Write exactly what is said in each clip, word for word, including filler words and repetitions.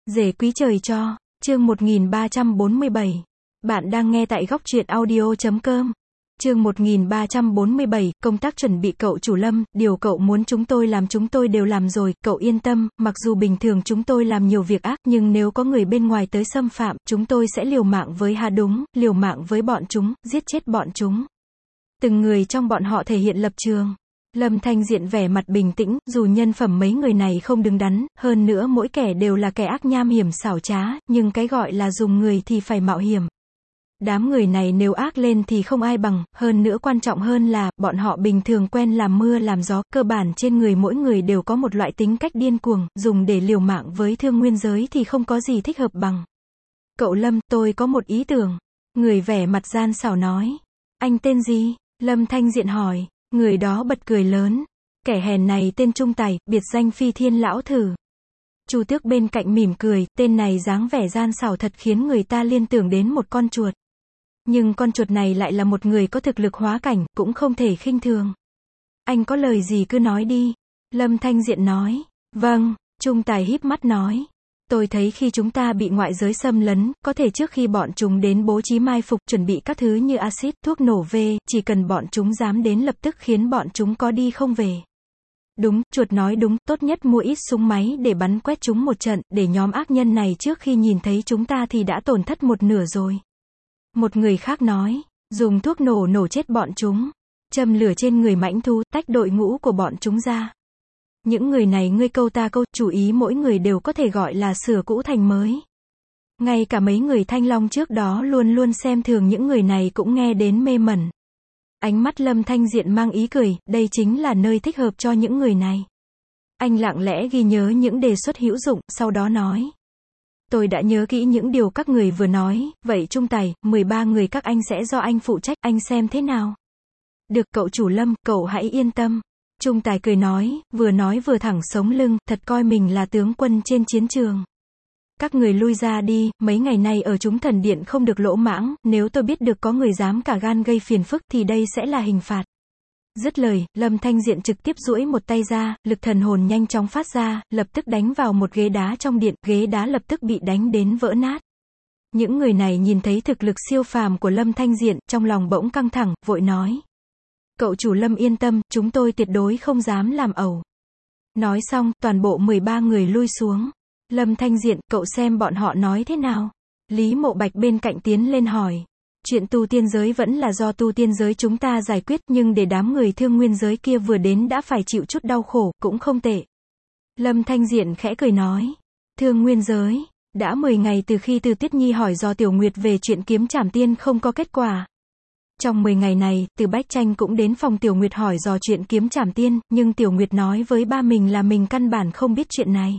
Rể quý trời cho, chương một nghìn ba trăm bốn mươi bảy. Bạn đang nghe tại góc truyện audio chấm com. Chương một nghìn ba trăm bốn mươi bảy, công tác chuẩn bị cậu chủ Lâm, điều cậu muốn chúng tôi làm chúng tôi đều làm rồi, cậu yên tâm, mặc dù bình thường chúng tôi làm nhiều việc ác, nhưng nếu có người bên ngoài tới xâm phạm, chúng tôi sẽ liều mạng với hà đúng, liều mạng với bọn chúng, giết chết bọn chúng. Từng người trong bọn họ thể hiện lập trường. Lâm Thanh Diện vẻ mặt bình tĩnh, dù nhân phẩm mấy người này không đứng đắn, hơn nữa mỗi kẻ đều là kẻ ác nham hiểm xảo trá, nhưng cái gọi là dùng người thì phải mạo hiểm. Đám người này nếu ác lên thì không ai bằng, hơn nữa quan trọng hơn là, bọn họ bình thường quen làm mưa làm gió, cơ bản trên người mỗi người đều có một loại tính cách điên cuồng, dùng để liều mạng với thương nguyên giới thì không có gì thích hợp bằng. Cậu Lâm, tôi có một ý tưởng. Người vẻ mặt gian xảo nói. Anh tên gì? Lâm Thanh Diện hỏi. Người đó bật cười lớn. Kẻ hèn này tên Trung Tài, biệt danh Phi Thiên Lão Thử. Chu Tước bên cạnh mỉm cười, tên này dáng vẻ gian xảo thật khiến người ta liên tưởng đến một con chuột. Nhưng con chuột này lại là một người có thực lực hóa cảnh, cũng không thể khinh thường. Anh có lời gì cứ nói đi. Lâm Thanh Diện nói. Vâng, Trung Tài híp mắt nói. Tôi thấy khi chúng ta bị ngoại giới xâm lấn, có thể trước khi bọn chúng đến bố trí mai phục, chuẩn bị các thứ như axit, thuốc nổ về, chỉ cần bọn chúng dám đến lập tức khiến bọn chúng có đi không về. Đúng, chuột nói đúng, tốt nhất mua ít súng máy để bắn quét chúng một trận, để nhóm ác nhân này trước khi nhìn thấy chúng ta thì đã tổn thất một nửa rồi. Một người khác nói, dùng thuốc nổ nổ chết bọn chúng, châm lửa trên người mãnh thú, tách đội ngũ của bọn chúng ra. Những người này ngươi câu ta câu, chủ ý mỗi người đều có thể gọi là sửa cũ thành mới. Ngay cả mấy người Thanh Long trước đó luôn luôn xem thường những người này cũng nghe đến mê mẩn. Ánh mắt Lâm Thanh Diện mang ý cười, đây chính là nơi thích hợp cho những người này. Anh lặng lẽ ghi nhớ những đề xuất hữu dụng, sau đó nói. Tôi đã nhớ kỹ những điều các người vừa nói, vậy Trung Tài, mười ba người các anh sẽ do anh phụ trách, anh xem thế nào? Được cậu chủ Lâm, cậu hãy yên tâm. Trung Tài cười nói, vừa nói vừa thẳng sống lưng, thật coi mình là tướng quân trên chiến trường. Các người lui ra đi, mấy ngày nay ở chúng thần điện không được lỗ mãng, nếu tôi biết được có người dám cả gan gây phiền phức thì đây sẽ là hình phạt. Dứt lời, Lâm Thanh Diện trực tiếp duỗi một tay ra, lực thần hồn nhanh chóng phát ra, lập tức đánh vào một ghế đá trong điện, ghế đá lập tức bị đánh đến vỡ nát. Những người này nhìn thấy thực lực siêu phàm của Lâm Thanh Diện, trong lòng bỗng căng thẳng, vội nói. Cậu chủ Lâm yên tâm, chúng tôi tuyệt đối không dám làm ẩu. Nói xong, toàn bộ mười ba người lui xuống. Lâm Thanh Diện, cậu xem bọn họ nói thế nào? Lý Mộ Bạch bên cạnh tiến lên hỏi. Chuyện tu tiên giới vẫn là do tu tiên giới chúng ta giải quyết, nhưng để đám người thương nguyên giới kia vừa đến đã phải chịu chút đau khổ, cũng không tệ. Lâm Thanh Diện khẽ cười nói. Thương nguyên giới, đã mười ngày từ khi Từ Tiết Nhi hỏi do Tiểu Nguyệt về chuyện kiếm trảm tiên không có kết quả. Trong mười ngày này, Từ Bách Tranh cũng đến phòng Tiểu Nguyệt hỏi dò chuyện kiếm trảm tiên, nhưng Tiểu Nguyệt nói với ba mình là mình căn bản không biết chuyện này.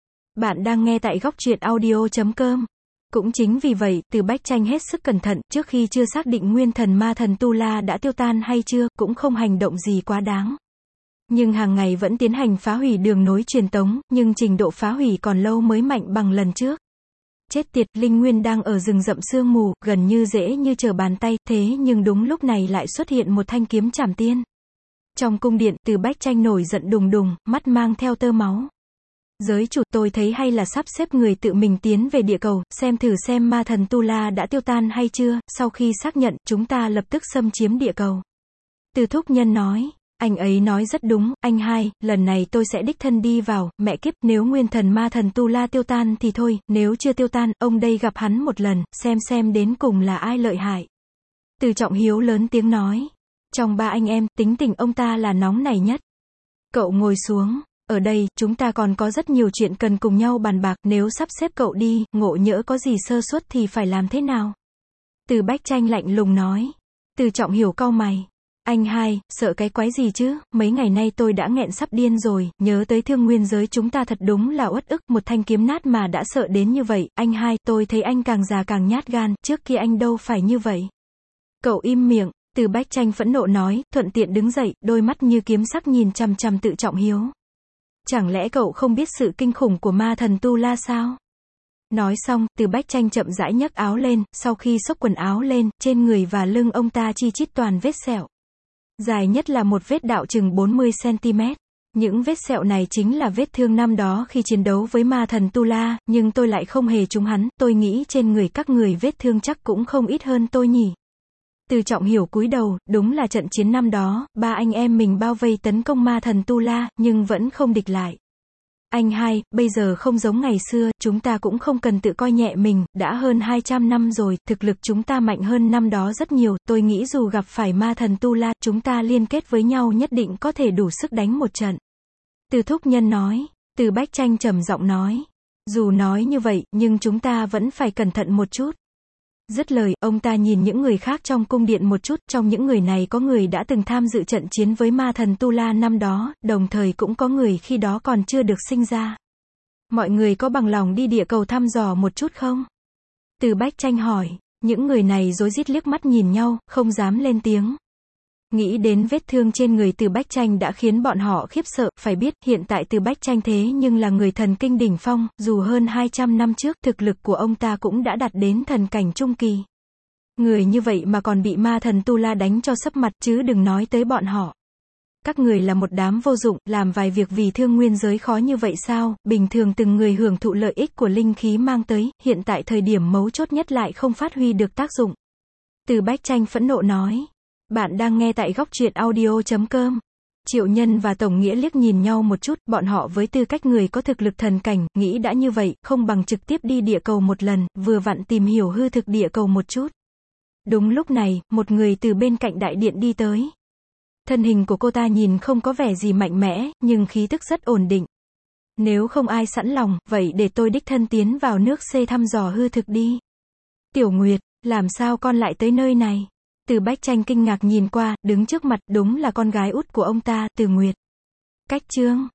Bạn đang nghe tại góc truyện audio chấm com. Cũng chính vì vậy, Từ Bách Tranh hết sức cẩn thận, trước khi chưa xác định nguyên thần ma thần Tu La đã tiêu tan hay chưa, cũng không hành động gì quá đáng. Nhưng hàng ngày vẫn tiến hành phá hủy đường nối truyền tống, nhưng trình độ phá hủy còn lâu mới mạnh bằng lần trước. Chết tiệt, Linh Nguyên đang ở rừng rậm sương mù, gần như dễ như trở bàn tay, thế nhưng đúng lúc này lại xuất hiện một thanh kiếm trảm tiên. Trong cung điện, Từ Bách Tranh nổi giận đùng đùng, mắt mang theo tơ máu. Giới chủ, tôi thấy hay là sắp xếp người tự mình tiến về địa cầu, xem thử xem ma thần Tu La đã tiêu tan hay chưa, sau khi xác nhận, chúng ta lập tức xâm chiếm địa cầu. Từ Thúc Nhân nói. Anh ấy nói rất đúng, anh hai, lần này tôi sẽ đích thân đi vào, mẹ kiếp, nếu nguyên thần ma thần Tu La tiêu tan thì thôi, nếu chưa tiêu tan, ông đây gặp hắn một lần, xem xem đến cùng là ai lợi hại. Từ Trọng Hiếu lớn tiếng nói. Trong ba anh em, tính tình ông ta là nóng nảy nhất. Cậu ngồi xuống, ở đây, chúng ta còn có rất nhiều chuyện cần cùng nhau bàn bạc, nếu sắp xếp cậu đi, ngộ nhỡ có gì sơ suất thì phải làm thế nào? Từ Bách Tranh lạnh lùng nói. Từ Trọng Hiểu cau mày. Anh hai, sợ cái quái gì chứ, mấy ngày nay tôi đã nghẹn sắp điên rồi, nhớ tới thương nguyên giới chúng ta thật đúng là uất ức, một thanh kiếm nát mà đã sợ đến như vậy, anh hai, tôi thấy anh càng già càng nhát gan, trước kia anh đâu phải như vậy. Cậu im miệng, Từ Bách Tranh phẫn nộ nói, thuận tiện đứng dậy, đôi mắt như kiếm sắc nhìn chằm chằm Từ Trọng Hiếu. Chẳng lẽ cậu không biết sự kinh khủng của ma thần Tu La sao? Nói xong, Từ Bách Tranh chậm rãi nhấc áo lên, sau khi xốc quần áo lên, trên người và lưng ông ta chi chít toàn vết sẹo. Dài nhất là một vết đạo chừng bốn mươi xăng ti mét. Những vết sẹo này chính là vết thương năm đó khi chiến đấu với ma thần Tu La, nhưng tôi lại không hề trúng hắn, tôi nghĩ trên người các người vết thương chắc cũng không ít hơn tôi nhỉ. Từ Trọng Hiểu cúi đầu, đúng là trận chiến năm đó, ba anh em mình bao vây tấn công ma thần Tu La, nhưng vẫn không địch lại. Anh hai, bây giờ không giống ngày xưa, chúng ta cũng không cần tự coi nhẹ mình, đã hơn hai trăm năm rồi, thực lực chúng ta mạnh hơn năm đó rất nhiều, tôi nghĩ dù gặp phải ma thần Tu La, chúng ta liên kết với nhau nhất định có thể đủ sức đánh một trận. Từ Thúc Nhân nói, Từ Bách Tranh trầm giọng nói, dù nói như vậy, nhưng chúng ta vẫn phải cẩn thận một chút. Dứt lời, ông ta nhìn những người khác trong cung điện một chút, trong những người này có người đã từng tham dự trận chiến với ma thần Tu La năm đó, đồng thời cũng có người khi đó còn chưa được sinh ra. Mọi người có bằng lòng đi địa cầu thăm dò một chút không? Từ Bách Tranh hỏi, những người này rối rít liếc mắt nhìn nhau, không dám lên tiếng. Nghĩ đến vết thương trên người Từ Bách Tranh đã khiến bọn họ khiếp sợ, phải biết, hiện tại Từ Bách Tranh thế nhưng là người thần kinh đỉnh phong, dù hơn hai trăm năm trước, thực lực của ông ta cũng đã đạt đến thần cảnh trung kỳ. Người như vậy mà còn bị ma thần Tu La đánh cho sấp mặt, chứ đừng nói tới bọn họ. Các người là một đám vô dụng, làm vài việc vì thương nguyên giới khó như vậy sao, bình thường từng người hưởng thụ lợi ích của linh khí mang tới, hiện tại thời điểm mấu chốt nhất lại không phát huy được tác dụng. Từ Bách Tranh phẫn nộ nói. Bạn đang nghe tại góc truyện audio chấm com. Triệu Nhân và Tổng Nghĩa liếc nhìn nhau một chút, bọn họ với tư cách người có thực lực thần cảnh, nghĩ đã như vậy, không bằng trực tiếp đi địa cầu một lần, vừa vặn tìm hiểu hư thực địa cầu một chút. Đúng lúc này, một người từ bên cạnh đại điện đi tới. Thân hình của cô ta nhìn không có vẻ gì mạnh mẽ, nhưng khí tức rất ổn định. Nếu không ai sẵn lòng, vậy để tôi đích thân tiến vào nước C thăm dò hư thực đi. Tiểu Nguyệt, làm sao con lại tới nơi này? Từ Bách Tranh kinh ngạc nhìn qua, đứng trước mặt, đúng là con gái út của ông ta, Từ Nguyệt. Cách chương